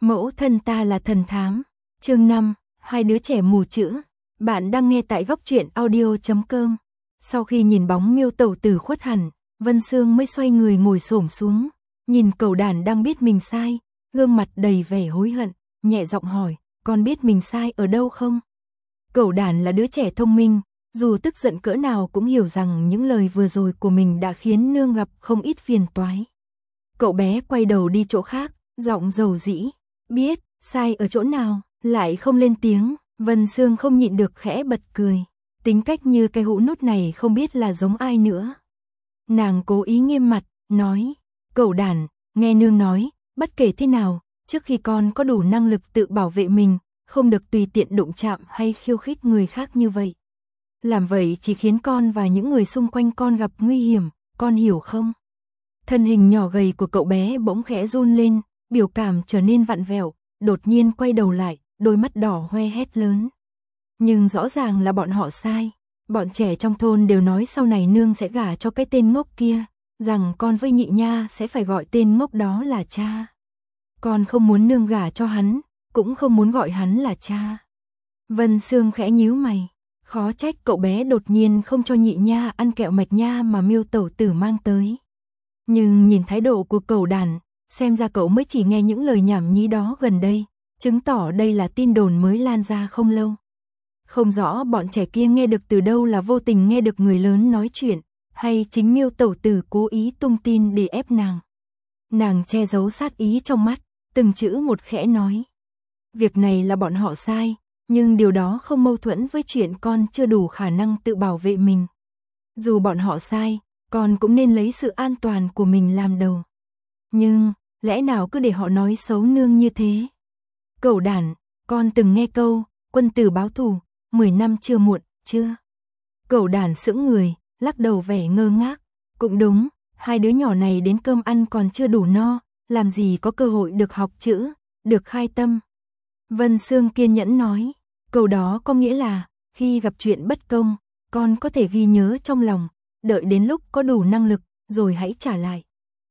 Mẫu thân ta là thần thám. Chương 5, hai đứa trẻ mù chữ. Bạn đang nghe tại góc truyện audio.com. Sau khi nhìn bóng Miêu Tẩu Tử khuất hẳn, Vân Sương mới xoay người ngồi xổm xuống, nhìn cẩu đản đang biết mình sai, gương mặt đầy vẻ hối hận, nhẹ giọng hỏi, con biết mình sai ở đâu không? Cẩu đản là đứa trẻ thông minh, dù tức giận cỡ nào cũng hiểu rằng những lời vừa rồi của mình đã khiến nương gặp không ít phiền toái. Cậu bé quay đầu đi chỗ khác, giọng dầu dĩ, biết, sai ở chỗ nào, lại không lên tiếng. Vân Sương không nhịn được khẽ bật cười, tính cách như cái hũ nút này không biết là giống ai nữa. Nàng cố ý nghiêm mặt, nói, cẩu đản, nghe nương nói, bất kể thế nào, trước khi con có đủ năng lực tự bảo vệ mình, không được tùy tiện đụng chạm hay khiêu khích người khác như vậy. Làm vậy chỉ khiến con và những người xung quanh con gặp nguy hiểm, con hiểu không? Thân hình nhỏ gầy của cậu bé bỗng khẽ run lên, biểu cảm trở nên vặn vẹo, đột nhiên quay đầu lại, đôi mắt đỏ hoe hét lớn. Nhưng rõ ràng là bọn họ sai. Bọn trẻ trong thôn đều nói sau này nương sẽ gả cho cái tên ngốc kia, rằng con với nhị nha sẽ phải gọi tên ngốc đó là cha. Con không muốn nương gả cho hắn, cũng không muốn gọi hắn là cha. Vân Sương khẽ nhíu mày, khó trách cậu bé đột nhiên không cho nhị nha ăn kẹo mạch nha mà Miêu Tẩu Tử mang tới. Nhưng nhìn thái độ của cẩu đản, xem ra cậu mới chỉ nghe những lời nhảm nhí đó gần đây, chứng tỏ đây là tin đồn mới lan ra không lâu. Không rõ bọn trẻ kia nghe được từ đâu, là vô tình nghe được người lớn nói chuyện, hay chính Miêu Tẩu Tử cố ý tung tin để ép nàng. Nàng che giấu sát ý trong mắt, từng chữ một khẽ nói. Việc này là bọn họ sai, nhưng điều đó không mâu thuẫn với chuyện con chưa đủ khả năng tự bảo vệ mình. Dù bọn họ sai, con cũng nên lấy sự an toàn của mình làm đầu. Nhưng, lẽ nào cứ để họ nói xấu nương như thế? Cẩu đản, con từng nghe câu, quân tử báo thù, 10 năm chưa muộn, chưa? Cẩu đản sững người, lắc đầu vẻ ngơ ngác. Cũng đúng, hai đứa nhỏ này đến cơm ăn còn chưa đủ no, làm gì có cơ hội được học chữ, được khai tâm. Vân Sương kiên nhẫn nói, câu đó có nghĩa là, khi gặp chuyện bất công, con có thể ghi nhớ trong lòng, đợi đến lúc có đủ năng lực, rồi hãy trả lại.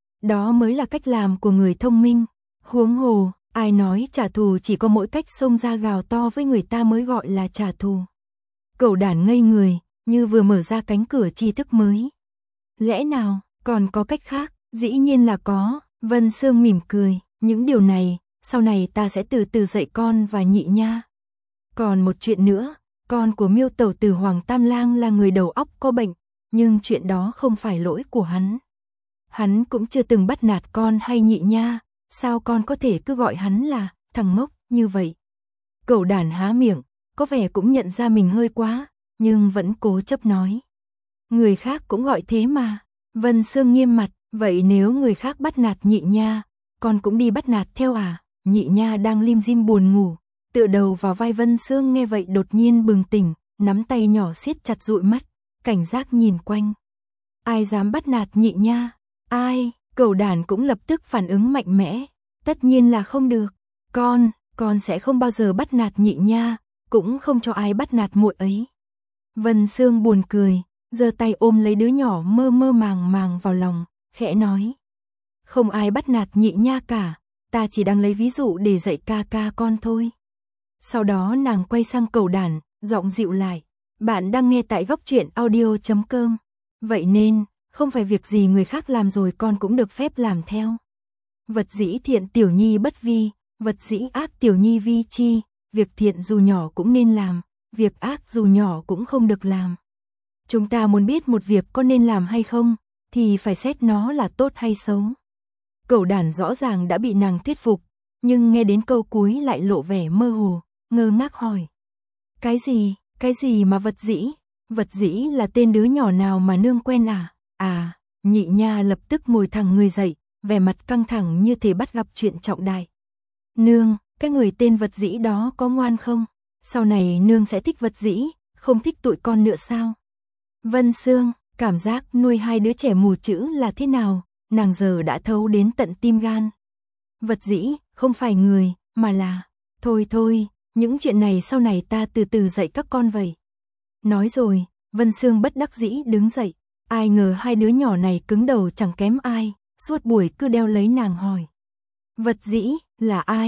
Đó mới là cách làm của người thông minh. Huống hồ, ai nói trả thù chỉ có mỗi cách xông ra gào to với người ta mới gọi là trả thù. Cẩu đản ngây người, như vừa mở ra cánh cửa tri thức mới. Lẽ nào, còn có cách khác? Dĩ nhiên là có. Vân Sương mỉm cười, những điều này, sau này ta sẽ từ từ dạy con và nhị nha. Còn một chuyện nữa, con của Miêu Tẩu Tử Hoàng Tam Lang là người đầu óc có bệnh, nhưng chuyện đó không phải lỗi của hắn. Hắn cũng chưa từng bắt nạt con hay nhị nha, sao con có thể cứ gọi hắn là thằng ngốc như vậy? Cẩu đản há miệng, có vẻ cũng nhận ra mình hơi quá, nhưng vẫn cố chấp nói. Người khác cũng gọi thế mà. Vân Sương nghiêm mặt, vậy nếu người khác bắt nạt nhị nha, con cũng đi bắt nạt theo à? Nhị nha đang lim dim buồn ngủ, tựa đầu vào vai Vân Sương nghe vậy đột nhiên bừng tỉnh, nắm tay nhỏ siết chặt dụi mắt, cảnh giác nhìn quanh. Ai dám bắt nạt nhị nha? Ai? Cẩu đản cũng lập tức phản ứng mạnh mẽ. Tất nhiên là không được. Con sẽ không bao giờ bắt nạt nhị nha, cũng không cho ai bắt nạt muội ấy. Vân Sương buồn cười, giơ tay ôm lấy đứa nhỏ mơ mơ màng màng vào lòng, khẽ nói. Không ai bắt nạt nhị nha cả, ta chỉ đang lấy ví dụ để dạy ca ca con thôi. Sau đó nàng quay sang cẩu đản, giọng dịu lại. Bạn đang nghe tại góc truyện audio.com. Vậy nên, không phải việc gì người khác làm rồi con cũng được phép làm theo. Vật dĩ thiện tiểu nhi bất vi, vật dĩ ác tiểu nhi vi chi, việc thiện dù nhỏ cũng nên làm, việc ác dù nhỏ cũng không được làm. Chúng ta muốn biết một việc có nên làm hay không, thì phải xét nó là tốt hay xấu. Cẩu đản rõ ràng đã bị nàng thuyết phục, nhưng nghe đến câu cuối lại lộ vẻ mơ hồ, ngơ ngác hỏi. Cái gì mà vật dĩ? Vật dĩ là tên đứa nhỏ nào mà nương quen à? À, nhị nha lập tức ngồi thẳng người dậy, vẻ mặt căng thẳng như thể bắt gặp chuyện trọng đại. Nương, cái người tên vật dĩ đó có ngoan không? Sau này nương sẽ thích vật dĩ, không thích tụi con nữa sao? Vân Sương, cảm giác nuôi hai đứa trẻ mù chữ là thế nào, nàng giờ đã thấu đến tận tim gan. Vật dĩ, không phải người, mà là... Thôi, những chuyện này sau này ta từ từ dạy các con vậy. Nói rồi, Vân Sương bất đắc dĩ đứng dậy. Ai ngờ hai đứa nhỏ này cứng đầu chẳng kém ai, suốt buổi cứ đeo lấy nàng hỏi. Vật dĩ, là ai?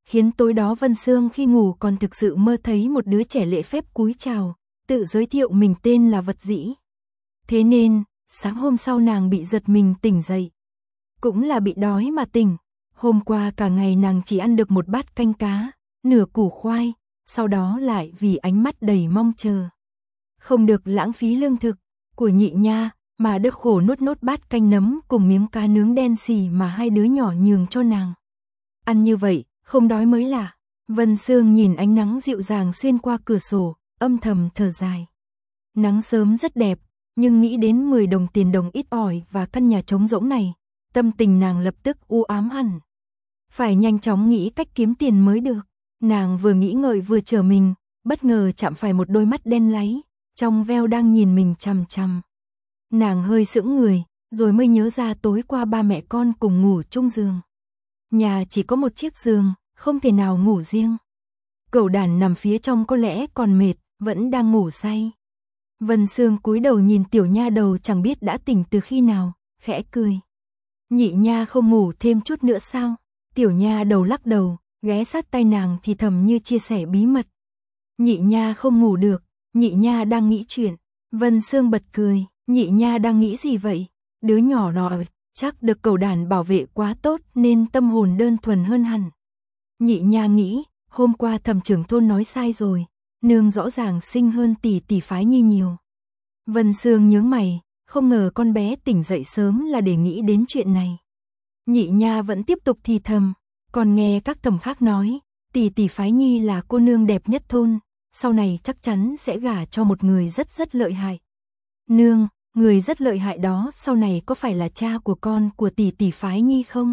khiến tối đó Vân Sương khi ngủ còn thực sự mơ thấy một đứa trẻ lễ phép cúi chào, tự giới thiệu mình tên là Vật Dĩ. Thế nên, sáng hôm sau nàng bị giật mình tỉnh dậy. Cũng là bị đói mà tỉnh. Hôm qua cả ngày nàng chỉ ăn được một bát canh cá, nửa củ khoai, sau đó lại vì ánh mắt đầy mong chờ. Không được lãng phí lương thực của Nhị Nha, mà đứt khổ nuốt nốt bát canh nấm cùng miếng cá nướng đen xì mà hai đứa nhỏ nhường cho nàng. Ăn như vậy, không đói mới lạ. Vân Sương nhìn ánh nắng dịu dàng xuyên qua cửa sổ, âm thầm thở dài. Nắng sớm rất đẹp, nhưng nghĩ đến 10 đồng tiền đồng ít ỏi và căn nhà trống rỗng này, tâm tình nàng lập tức u ám hẳn. Phải nhanh chóng nghĩ cách kiếm tiền mới được. Nàng vừa nghĩ ngợi vừa trở mình, bất ngờ chạm phải một đôi mắt đen láy, trong veo đang nhìn mình chằm chằm. Nàng hơi sững người, rồi mới nhớ ra tối qua ba mẹ con cùng ngủ chung giường. Nhà chỉ có một chiếc giường, không thể nào ngủ riêng. Cẩu đản nằm phía trong có lẽ còn mệt, vẫn đang ngủ say. Vân Sương cúi đầu nhìn tiểu nha đầu chẳng biết đã tỉnh từ khi nào, khẽ cười. Nhị Nha không ngủ thêm chút nữa sao? Tiểu nha đầu lắc đầu, ghé sát tay nàng thì thầm như chia sẻ bí mật. Nhị Nha không ngủ được, Nhị Nha đang nghĩ chuyện. Vân Sương bật cười, Nhị Nha đang nghĩ gì vậy? Đứa nhỏ nọ chắc được cẩu đản bảo vệ quá tốt nên tâm hồn đơn thuần hơn hẳn. Nhị Nha nghĩ, hôm qua thẩm trưởng thôn nói sai rồi, nương rõ ràng xinh hơn tỷ tỷ Phái Nhi nhiều. Vân Sương nhướng mày, không ngờ con bé tỉnh dậy sớm là để nghĩ đến chuyện này. Nhị Nha vẫn tiếp tục thì thầm, còn nghe các thẩm khác nói, tỷ tỷ Phái Nhi là cô nương đẹp nhất thôn, sau này chắc chắn sẽ gả cho một người rất rất lợi hại. Nương, người rất lợi hại đó sau này có phải là cha của con của tỷ tỷ Phái Nhi không?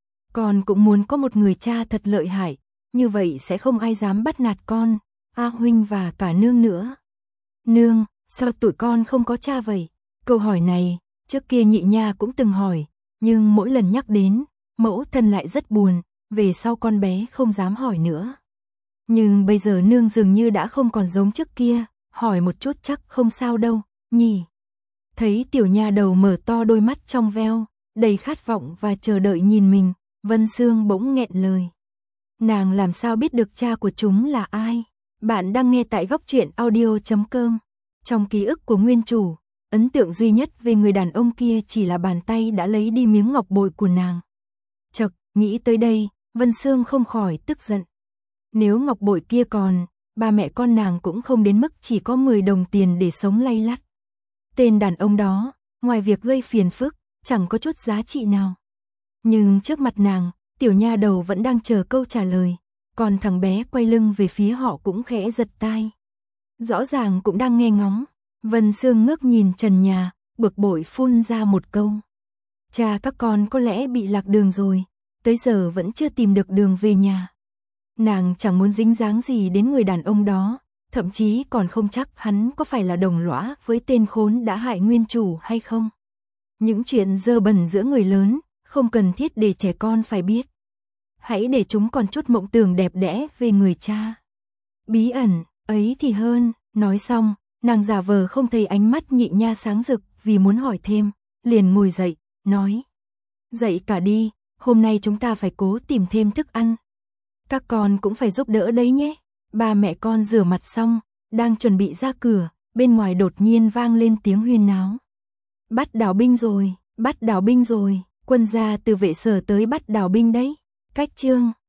Con cũng muốn có một người cha thật lợi hại, như vậy sẽ không ai dám bắt nạt con, A huynh và cả nương nữa. Nương, sao tụi con không có cha vậy? Câu hỏi này, trước kia Nhị Nha cũng từng hỏi, nhưng mỗi lần nhắc đến, mẫu thân lại rất buồn, về sau con bé không dám hỏi nữa. Nhưng bây giờ nương dường như đã không còn giống trước kia, hỏi một chút chắc không sao đâu, nhỉ? Thấy tiểu nha đầu mở to đôi mắt trong veo, đầy khát vọng và chờ đợi nhìn mình, Vân Sương bỗng nghẹn lời. Nàng làm sao biết được cha của chúng là ai? Bạn đang nghe tại Góc Truyện Audio.com. Trong ký ức của nguyên chủ, ấn tượng duy nhất về người đàn ông kia chỉ là bàn tay đã lấy đi miếng ngọc bội của nàng. Chợt, nghĩ tới đây, Vân Sương không khỏi tức giận. Nếu ngọc bội kia còn, ba mẹ con nàng cũng không đến mức chỉ có 10 đồng tiền để sống lay lắt. Tên đàn ông đó, ngoài việc gây phiền phức, chẳng có chút giá trị nào. Nhưng trước mặt nàng, tiểu nha đầu vẫn đang chờ câu trả lời, còn thằng bé quay lưng về phía họ cũng khẽ giật tai. Rõ ràng cũng đang nghe ngóng. Vân Sương ngước nhìn trần nhà, bực bội phun ra một câu. Cha các con có lẽ bị lạc đường rồi, tới giờ vẫn chưa tìm được đường về nhà. Nàng chẳng muốn dính dáng gì đến người đàn ông đó, thậm chí còn không chắc hắn có phải là đồng lõa với tên khốn đã hại nguyên chủ hay không. Những chuyện dơ bẩn giữa người lớn, không cần thiết để trẻ con phải biết. Hãy để chúng còn chút mộng tưởng đẹp đẽ về người cha. Bí ẩn, ấy thì hơn, nói xong, nàng giả vờ không thấy ánh mắt Nhị Nha sáng rực vì muốn hỏi thêm, liền ngồi dậy, nói. Dậy cả đi, hôm nay chúng ta phải cố tìm thêm thức ăn. Các con cũng phải giúp đỡ đấy nhé. Ba mẹ con rửa mặt xong, đang chuẩn bị ra cửa, bên ngoài đột nhiên vang lên tiếng huyên náo. Bắt đào binh rồi, bắt đào binh rồi, quân gia từ vệ sở tới bắt đào binh đấy. Cách chương